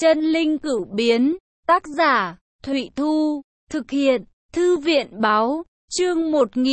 Chân linh cửu biến, tác giả, Thụy Thu, thực hiện, Thư viện báo, chương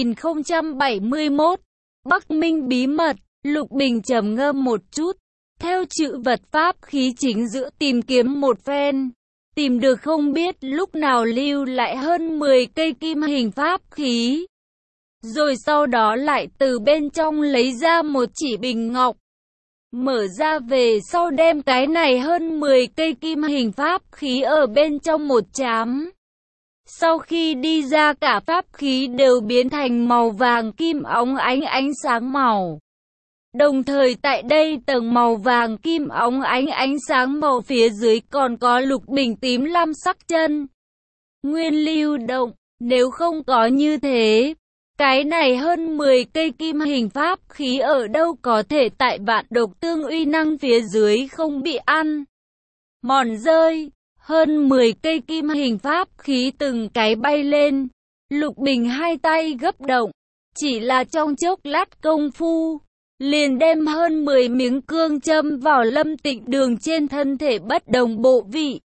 1071, Bắc Minh bí mật, Lục Bình trầm ngâm một chút, theo chữ vật pháp khí chính giữa tìm kiếm một phen, tìm được không biết lúc nào lưu lại hơn 10 cây kim hình pháp khí. Rồi sau đó lại từ bên trong lấy ra một chỉ bình ngọc. Mở ra về sau đem cái này hơn 10 cây kim hình pháp khí ở bên trong một chám. Sau khi đi ra cả pháp khí đều biến thành màu vàng kim óng ánh sáng màu. Đồng thời tại đây tầng màu vàng kim óng ánh sáng màu phía dưới còn có Lục Bình tím lam sắc chân nguyên lưu động. Nếu không có như thế, cái này hơn 10 cây kim hình pháp khí ở đâu có thể tại vạn độc tương uy năng phía dưới không bị ăn mòn rơi. Hơn 10 cây kim hình pháp khí từng cái bay lên. Lục Bình hai tay gấp động, chỉ là trong chốc lát công phu, liền đem hơn 10 miếng cương châm vào Lâm Tịnh Đường trên thân thể bất đồng bộ vị.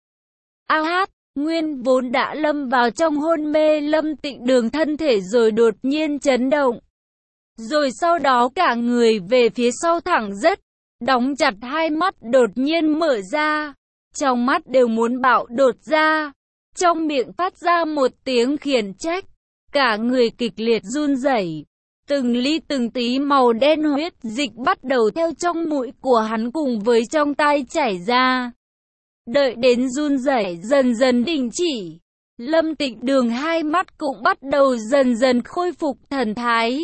Nguyên vốn đã lâm vào trong hôn mê Lâm Tịnh Đường thân thể rồi đột nhiên chấn động. Rồi sau đó cả người về phía sau thẳng dất, đóng chặt hai mắt đột nhiên mở ra. Trong mắt đều muốn bạo đột ra, trong miệng phát ra một tiếng khiển trách, cả người kịch liệt run rẩy. Từng ly từng tí màu đen huyết dịch bắt đầu theo trong mũi của hắn cùng với trong tai chảy ra. Đợi đến run rẩy dần dần đình chỉ, Lâm Tịnh Đường hai mắt cũng bắt đầu dần dần khôi phục thần thái.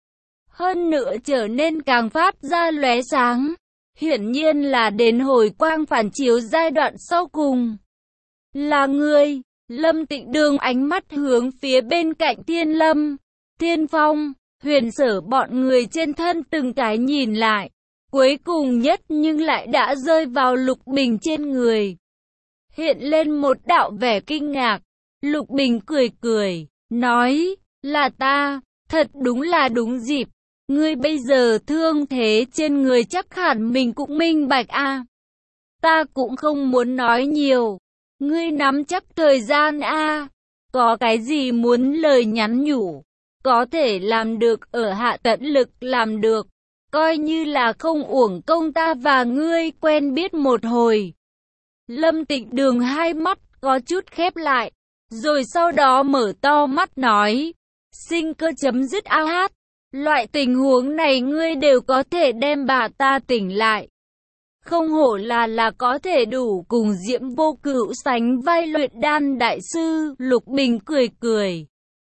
Hơn nữa trở nên càng phát ra lóe sáng. Hiển nhiên là đến hồi quang phản chiếu giai đoạn sau cùng. Là ngươi. Lâm Tịnh Đường ánh mắt hướng phía bên cạnh Thiên Lâm, Thiên Phong, Huyền Sở bọn người trên thân từng cái nhìn lại. Cuối cùng nhất nhưng lại đã rơi vào Lục Bình trên người. Hiện lên một đạo vẻ kinh ngạc. Lục Bình cười cười, nói, là ta, thật đúng là đúng dịp. Ngươi bây giờ thương thế trên người chắc hẳn mình cũng minh bạch a. Ta cũng không muốn nói nhiều. Ngươi nắm chắc thời gian a. Có cái gì muốn lời nhắn nhủ, có thể làm được ở hạ tận lực làm được. Coi như là không uổng công ta và ngươi quen biết một hồi. Lâm Tịnh Đường hai mắt có chút khép lại, rồi sau đó mở to mắt nói, sinh cơ chấm dứt a. Loại tình huống này ngươi đều có thể đem bà ta tỉnh lại. Không hổ là có thể đủ cùng Diễm Vô Cửu sánh vai luyện đan đại sư. Lục Bình cười cười,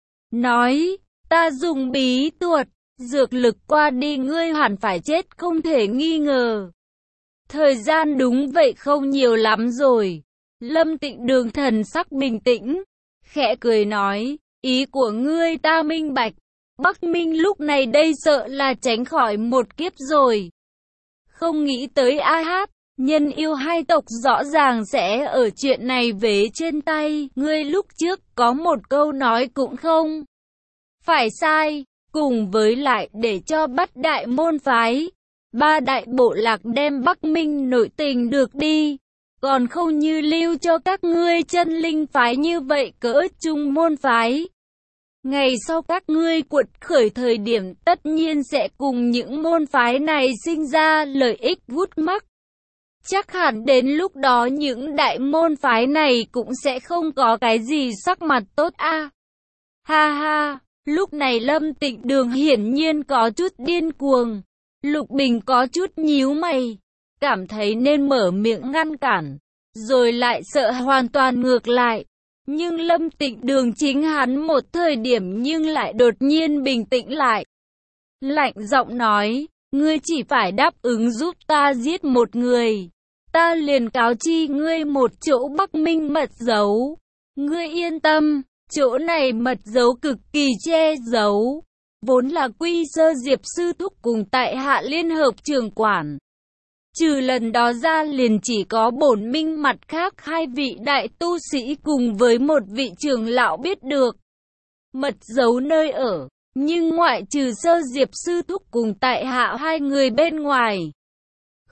nói, ta dùng bí thuật, dược lực qua đi ngươi hẳn phải chết không thể nghi ngờ. Thời gian đúng vậy không nhiều lắm rồi. Lâm Tịnh Đường thần sắc bình tĩnh, khẽ cười nói, ý của ngươi ta minh bạch. Bắc Minh lúc này đây sợ là tránh khỏi một kiếp rồi. Không nghĩ tới nhân yêu hai tộc rõ ràng sẽ ở chuyện này vế trên tay. Ngươi lúc trước có một câu nói cũng không phải sai, cùng với lại để cho bắt đại môn phái, ba đại bộ lạc đem Bắc Minh nội tình được đi. Còn không như lưu cho các ngươi chân linh phái như vậy cỡ trung môn phái. Ngày sau các ngươi quật khởi thời điểm tất nhiên sẽ cùng những môn phái này sinh ra lợi ích vút mắc. Chắc hẳn đến lúc đó những đại môn phái này cũng sẽ không có cái gì sắc mặt tốt a. Ha ha, lúc này Lâm Tịnh Đường hiển nhiên có chút điên cuồng. Lục Bình có chút nhíu mày, cảm thấy nên mở miệng ngăn cản, rồi lại sợ hoàn toàn ngược lại. Nhưng Lâm Tịnh Đường chính hắn một thời điểm nhưng lại đột nhiên bình tĩnh lại. Lạnh giọng nói, ngươi chỉ phải đáp ứng giúp ta giết một người. Ta liền cáo chi ngươi một chỗ Bắc Minh mật dấu. Ngươi yên tâm, chỗ này mật dấu cực kỳ che giấu. Vốn là Quy Sơ Diệp sư thúc cùng tại hạ liên hợp trưởng quản. Trừ lần đó ra liền chỉ có bổn minh mặt khác hai vị đại tu sĩ cùng với một vị trưởng lão biết được mật dấu nơi ở, nhưng ngoại trừ Sơ Diệp sư thúc cùng tại hạ hai người bên ngoài,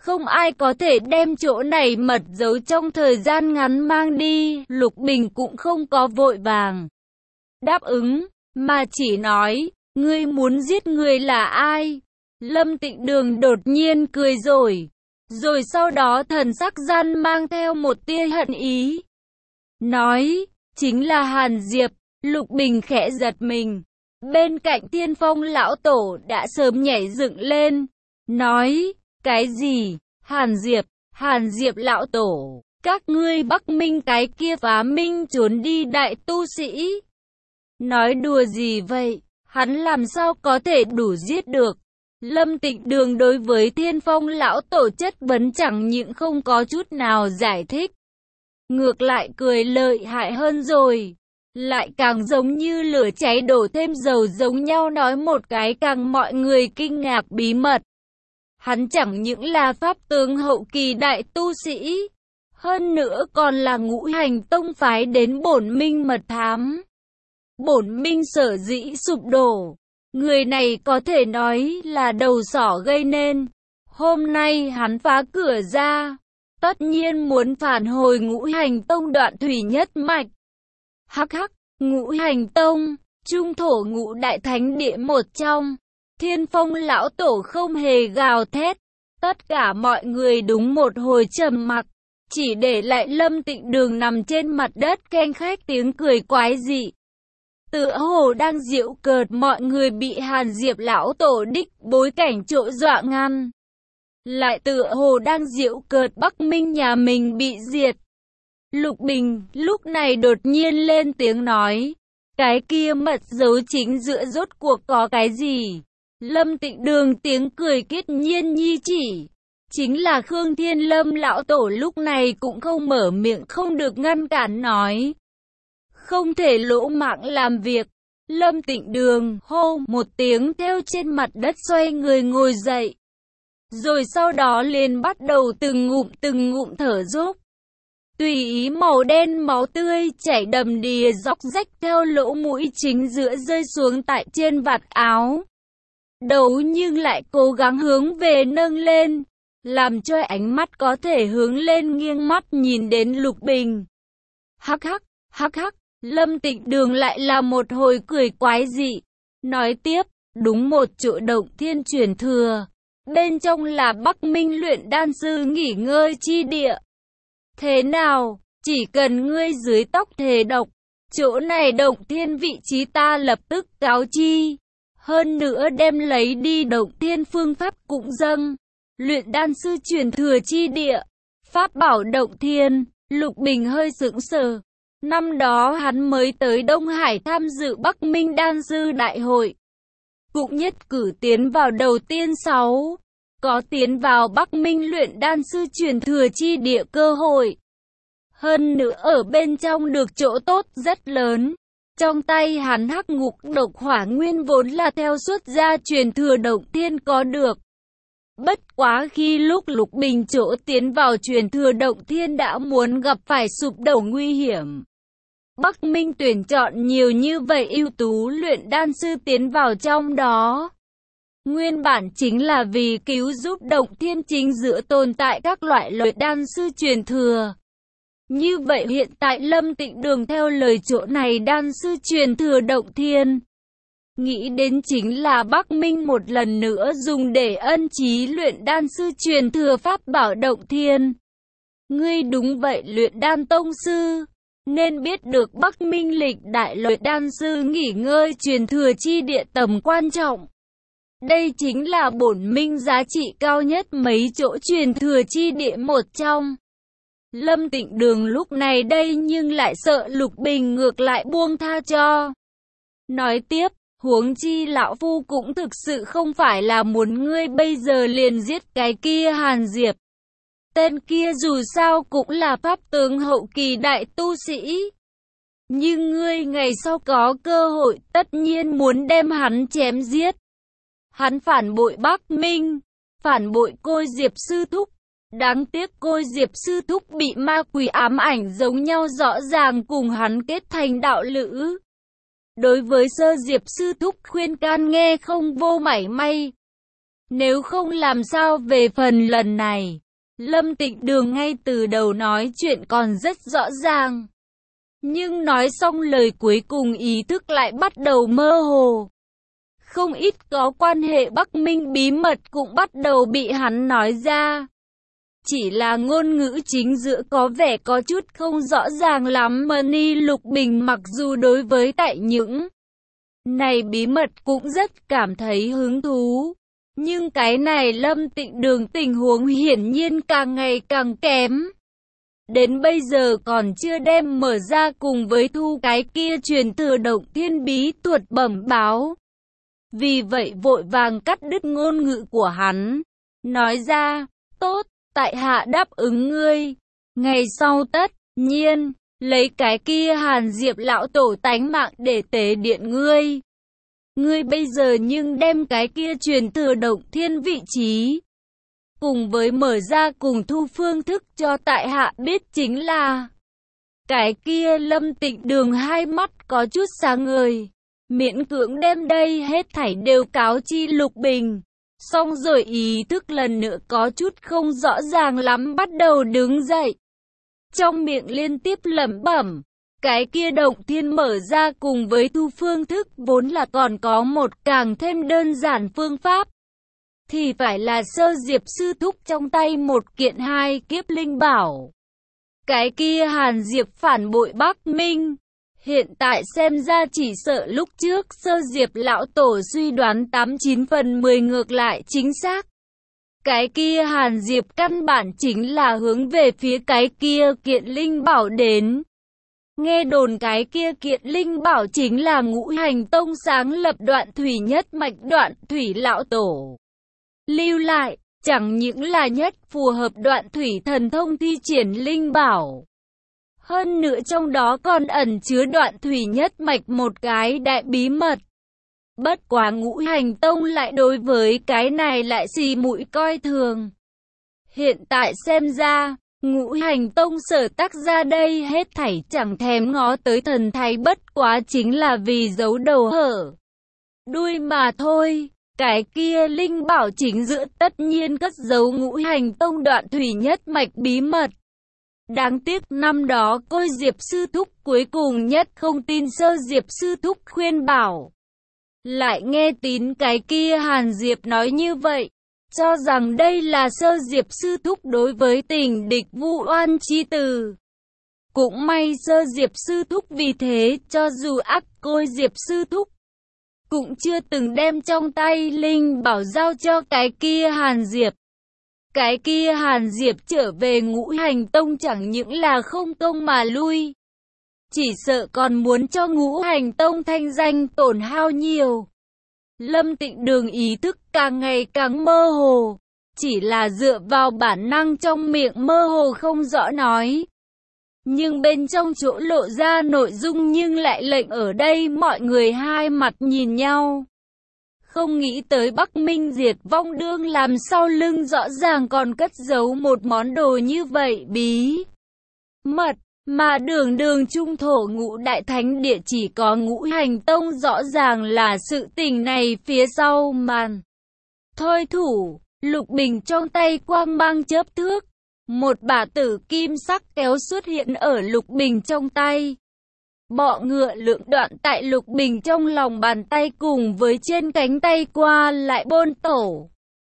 Không ai có thể đem chỗ này mật giấu trong thời gian ngắn mang đi. Lục Bình cũng không có vội vàng đáp ứng, mà chỉ nói, ngươi muốn giết người là ai? Lâm Tịnh Đường đột nhiên cười rồi sau đó thần sắc gian mang theo một tia hận ý. Nói, chính là Hàn Diệp. Lục Bình khẽ giật mình. Bên cạnh Thiên Phong lão tổ đã sớm nhảy dựng lên. Nói, cái gì? Hàn Diệp lão tổ, các ngươi Bắc Minh cái kia phá minh trốn đi đại tu sĩ. Nói đùa gì vậy? Hắn làm sao có thể đủ giết được? Lâm Tịnh Đường đối với Thiên Phong lão tổ chất vấn chẳng những không có chút nào giải thích. Ngược lại cười lợi hại hơn rồi. Lại càng giống như lửa cháy đổ thêm dầu giống nhau nói một cái càng mọi người kinh ngạc bí mật. Hắn chẳng những là pháp tướng hậu kỳ đại tu sĩ, hơn nữa còn là Ngũ Hành tông phái đến Bổn Minh mật thám. Bổn Minh sở dĩ sụp đổ, người này có thể nói là đầu sỏ gây nên. Hôm nay hắn phá cửa ra, tất nhiên muốn phản hồi Ngũ Hành tông đoạn thủy nhất mạch. Hắc hắc, Ngũ Hành tông, trung thổ ngũ đại thánh địa một trong. Thiên Phong lão tổ không hề gào thét. Tất cả mọi người đúng một hồi trầm mặc, chỉ để lại Lâm Tịnh Đường nằm trên mặt đất keng khách tiếng cười quái dị. Tựa hồ đang giễu cợt mọi người bị Hàn Diệp lão tổ đích bối cảnh chỗ dọa ngăn. Lại tựa hồ đang giễu cợt Bắc Minh nhà mình bị diệt. Lục Bình lúc này đột nhiên lên tiếng nói, cái kia mật dấu chính giữa rốt cuộc có cái gì? Lâm Tịnh Đường tiếng cười kiết nhiên nhi chỉ. Chính là Khương Thiên Lâm lão tổ lúc này cũng không mở miệng không được ngăn cản nói. Không thể lỗ mãng làm việc. Lâm Tịnh Đường hô một tiếng theo trên mặt đất xoay người ngồi dậy. Rồi sau đó liền bắt đầu từng ngụm thở dốc. Tùy ý màu đen máu tươi chảy đầm đìa dốc rách theo lỗ mũi chính giữa rơi xuống tại trên vạt áo. Đầu nhưng lại cố gắng hướng về nâng lên, làm cho ánh mắt có thể hướng lên nghiêng mắt nhìn đến Lục Bình. Hắc hắc, Lâm Tịnh Đường lại là một hồi cười quái dị. Nói tiếp, đúng một chỗ động thiên truyền thừa. Bên trong là Bắc Minh luyện đan sư nghỉ ngơi chi địa. Thế nào, chỉ cần ngươi dưới tóc thề độc, chỗ này động thiên vị trí ta lập tức cáo chi. Hơn nữa đem lấy đi động thiên phương pháp cũng dâng. Luyện đan sư truyền thừa chi địa, pháp bảo động thiên. Lục Bình hơi sững sờ. Năm đó hắn mới tới Đông Hải tham dự Bắc Minh đan sư đại hội, cũng nhất cử tiến vào đầu tiên 6, có tiến vào Bắc Minh luyện đan sư truyền thừa chi địa cơ hội. Hơn nữa ở bên trong được chỗ tốt rất lớn. Trong tay hắn hắc ngục độc hỏa nguyên vốn là theo xuất gia truyền thừa động thiên có được. Bất quá khi lúc Lục Bình chỗ tiến vào truyền thừa động thiên đã muốn gặp phải sụp đổ nguy hiểm. Bắc Minh tuyển chọn nhiều như vậy ưu tú luyện đan sư tiến vào trong đó. Nguyên bản chính là vì cứu giúp động thiên chính giữa tồn tại các loại luyện đan sư truyền thừa. Như vậy hiện tại Lâm Tịnh Đường theo lời chỗ này đan sư truyền thừa động thiên. Nghĩ đến chính là Bắc Minh một lần nữa dùng để ân chí luyện đan sư truyền thừa pháp bảo động thiên. Ngươi đúng vậy luyện đan tông sư, nên biết được Bắc Minh lịch đại luyện đan sư nghỉ ngơi truyền thừa chi địa tầm quan trọng. Đây chính là bổn minh giá trị cao nhất mấy chỗ truyền thừa chi địa một trong. Lâm Tịnh Đường lúc này đây nhưng lại sợ Lục Bình ngược lại buông tha cho. Nói tiếp, huống chi lão phu cũng thực sự không phải là muốn ngươi bây giờ liền giết cái kia Hàn Diệp. Tên kia dù sao cũng là pháp tướng hậu kỳ đại tu sĩ. Nhưng ngươi ngày sau có cơ hội tất nhiên muốn đem hắn chém giết. Hắn phản bội Bắc Minh, phản bội Côi Diệp sư thúc. Đáng tiếc Côi Diệp sư thúc bị ma quỷ ám ảnh giống nhau rõ ràng cùng hắn kết thành đạo lữ. Đối với Sơ Diệp sư thúc khuyên can nghe không vô mảy may. Nếu không làm sao về phần lần này. Lâm Tịnh Đường ngay từ đầu nói chuyện còn rất rõ ràng. Nhưng nói xong lời cuối cùng ý thức lại bắt đầu mơ hồ. Không ít có quan hệ Bắc Minh bí mật cũng bắt đầu bị hắn nói ra. Chỉ là ngôn ngữ chính giữa có vẻ có chút không rõ ràng lắm mà Ni Lục Bình mặc dù đối với tại những này bí mật cũng rất cảm thấy hứng thú. Nhưng cái này Lâm Tịnh Đường tình huống hiển nhiên càng ngày càng kém. Đến bây giờ còn chưa đem mở ra cùng với thu cái kia truyền thừa động thiên bí thuật bẩm báo. Vì vậy vội vàng cắt đứt ngôn ngữ của hắn. Nói ra, tốt, tại hạ đáp ứng ngươi. Ngày sau tất nhiên, lấy cái kia Hàn Diệp lão tổ tánh mạng để tế điện ngươi. Ngươi bây giờ nhưng đem cái kia truyền thừa động thiên vị trí. Cùng với mở ra cùng thu phương thức cho tại hạ biết chính là. Cái kia Lâm Tịnh Đường hai mắt có chút sáng ngời. Miễn cưỡng đem đây hết thảy đều cáo chi Lục Bình. Xong rồi ý thức lần nữa có chút không rõ ràng lắm bắt đầu đứng dậy. Trong miệng liên tiếp lẩm bẩm. Cái kia động thiên mở ra cùng với thu phương thức vốn là còn có một càng thêm đơn giản phương pháp. Thì phải là Sơ Diệp sư thúc trong tay một kiện hai kiếp linh bảo. Cái kia Hàn Diệp phản bội Bắc Minh. Hiện tại xem ra chỉ sợ lúc trước Sơ Diệp lão tổ suy đoán 89 phần 10 ngược lại chính xác. Cái kia Hàn Diệp căn bản chính là hướng về phía cái kia kiện linh bảo đến. Nghe đồn cái kia kiện linh bảo chính là Ngũ Hành Tông sáng lập Đoạn Thủy nhất mạch Đoạn Thủy lão tổ. Lưu lại, chẳng những là nhất phù hợp Đoạn Thủy thần thông thi triển linh bảo. Hơn nữa trong đó còn ẩn chứa Đoạn Thủy nhất mạch một cái đại bí mật. Bất quá Ngũ Hành Tông lại đối với cái này lại xì mũi coi thường. Hiện tại xem ra, Ngũ Hành Tông sở tác ra đây hết thảy chẳng thèm ngó tới thần thái bất quá chính là vì giấu đầu hở đuôi mà thôi. Cái kia linh bảo chính giữa tất nhiên cất giấu Ngũ Hành Tông Đoạn Thủy nhất mạch bí mật. Đáng tiếc năm đó Côi Diệp sư thúc cuối cùng nhất không tin Sơ Diệp sư thúc khuyên bảo. Lại nghe tín cái kia Hàn Diệp nói như vậy, cho rằng đây là Sơ Diệp sư thúc đối với tình địch vu oan chi từ. Cũng may Sơ Diệp sư thúc vì thế cho dù ác Côi Diệp sư thúc cũng chưa từng đem trong tay linh bảo giao cho cái kia Hàn Diệp. Cái kia Hàn Diệp trở về Ngũ Hành Tông chẳng những là không công mà lui. Chỉ sợ còn muốn cho Ngũ Hành Tông thanh danh tổn hao nhiều. Lâm Tịnh Đường ý thức càng ngày càng mơ hồ. Chỉ là dựa vào bản năng trong miệng mơ hồ không rõ nói. Nhưng bên trong chỗ lộ ra nội dung nhưng lại lệnh ở đây mọi người hai mặt nhìn nhau. Không nghĩ tới Bắc Minh diệt vong đương làm sau lưng rõ ràng còn cất giấu một món đồ như vậy bí mật. Mà đường đường trung thổ Ngũ Đại Thánh Địa chỉ có Ngũ Hành Tông rõ ràng là sự tình này phía sau màn. Thôi thủ, Lục Bình trong tay quang mang chớp thước. Một bả tử kim sắc kéo xuất hiện ở Lục Bình trong tay. Bọ ngựa lượng đoạn tại Lục Bình trong lòng bàn tay cùng với trên cánh tay qua lại bôn tổ.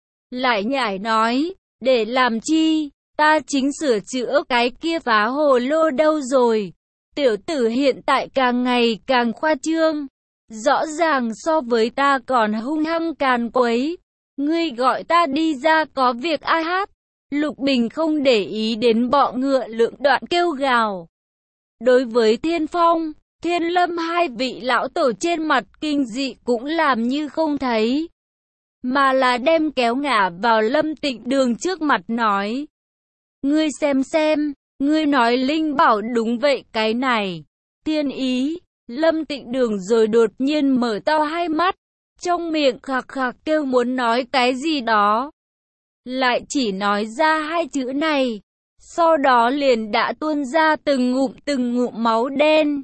Lại nhảy nói, để làm chi, ta chính sửa chữa cái kia phá hồ lô đâu rồi. Tiểu tử hiện tại càng ngày càng khoa trương. Rõ ràng so với ta còn hung hăng càn quấy. Ngươi gọi ta đi ra có việc ai hát. Lục Bình không để ý đến bọ ngựa lượng đoạn kêu gào. Đối với Thiên Phong, Thiên Lâm hai vị lão tổ trên mặt kinh dị cũng làm như không thấy. Mà là đem kéo ngả vào Lâm Tịnh Đường trước mặt nói. Ngươi xem, ngươi nói linh bảo đúng vậy cái này. Thiên ý, Lâm Tịnh Đường rồi đột nhiên mở to hai mắt. Trong miệng khạc khạc kêu muốn nói cái gì đó. Lại chỉ nói ra hai chữ này. Sau đó liền đã tuôn ra từng ngụm máu đen.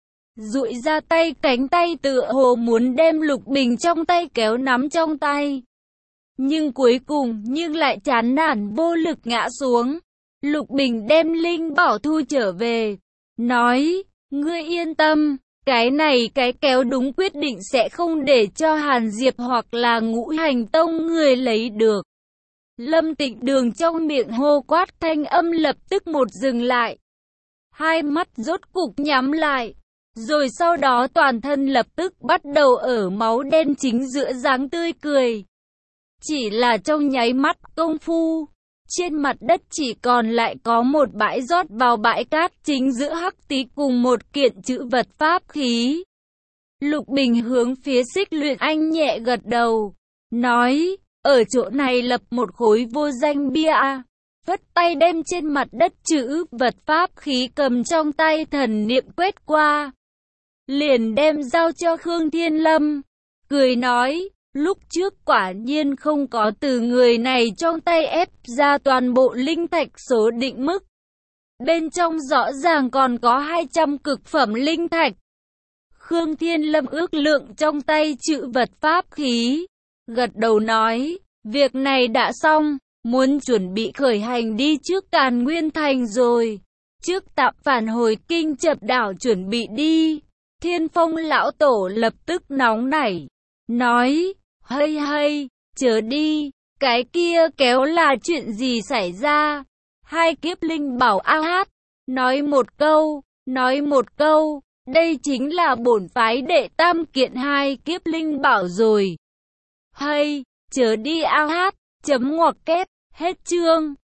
Dụi ra tay cánh tay tựa hồ muốn đem Lục Bình trong tay kéo nắm trong tay. Nhưng cuối cùng lại chán nản vô lực ngã xuống. Lục Bình đem linh bảo thu trở về, nói, ngươi yên tâm, cái này cái kéo đúng quyết định sẽ không để cho Hàn Diệp hoặc là Ngũ Hành Tông người lấy được. Lâm Tịnh Đường trong miệng hô quát thanh âm lập tức một dừng lại. Hai mắt rốt cục nhắm lại. Rồi sau đó toàn thân lập tức bắt đầu ở máu đen chính giữa dáng tươi cười. Chỉ là trong nháy mắt công phu, trên mặt đất chỉ còn lại có một bãi rót vào bãi cát chính giữa hắc tí cùng một kiện chữ vật pháp khí. Lục Bình hướng phía Xích Luyện Anh nhẹ gật đầu, nói, ở chỗ này lập một khối vô danh bia, phất tay đem trên mặt đất chữ vật pháp khí cầm trong tay thần niệm quét qua. Liền đem giao cho Khương Thiên Lâm, cười nói, lúc trước quả nhiên không có từ người này trong tay ép ra toàn bộ linh thạch số định mức. Bên trong rõ ràng còn có 200 cực phẩm linh thạch. Khương Thiên Lâm ước lượng trong tay chữ vật pháp khí, gật đầu nói, việc này đã xong, muốn chuẩn bị khởi hành đi trước Càn Nguyên Thành rồi. Trước tạm phản hồi Kinh Chập Đảo chuẩn bị đi. Thiên Phong lão tổ lập tức nóng nảy, nói, hây, chớ đi, cái kia kéo là chuyện gì xảy ra? Hai kiếp linh bảo nói một câu, đây chính là bổn phái đệ tam kiện hai kiếp linh bảo rồi. Hay, chớ đi chấm ngoặc kép, hết chương.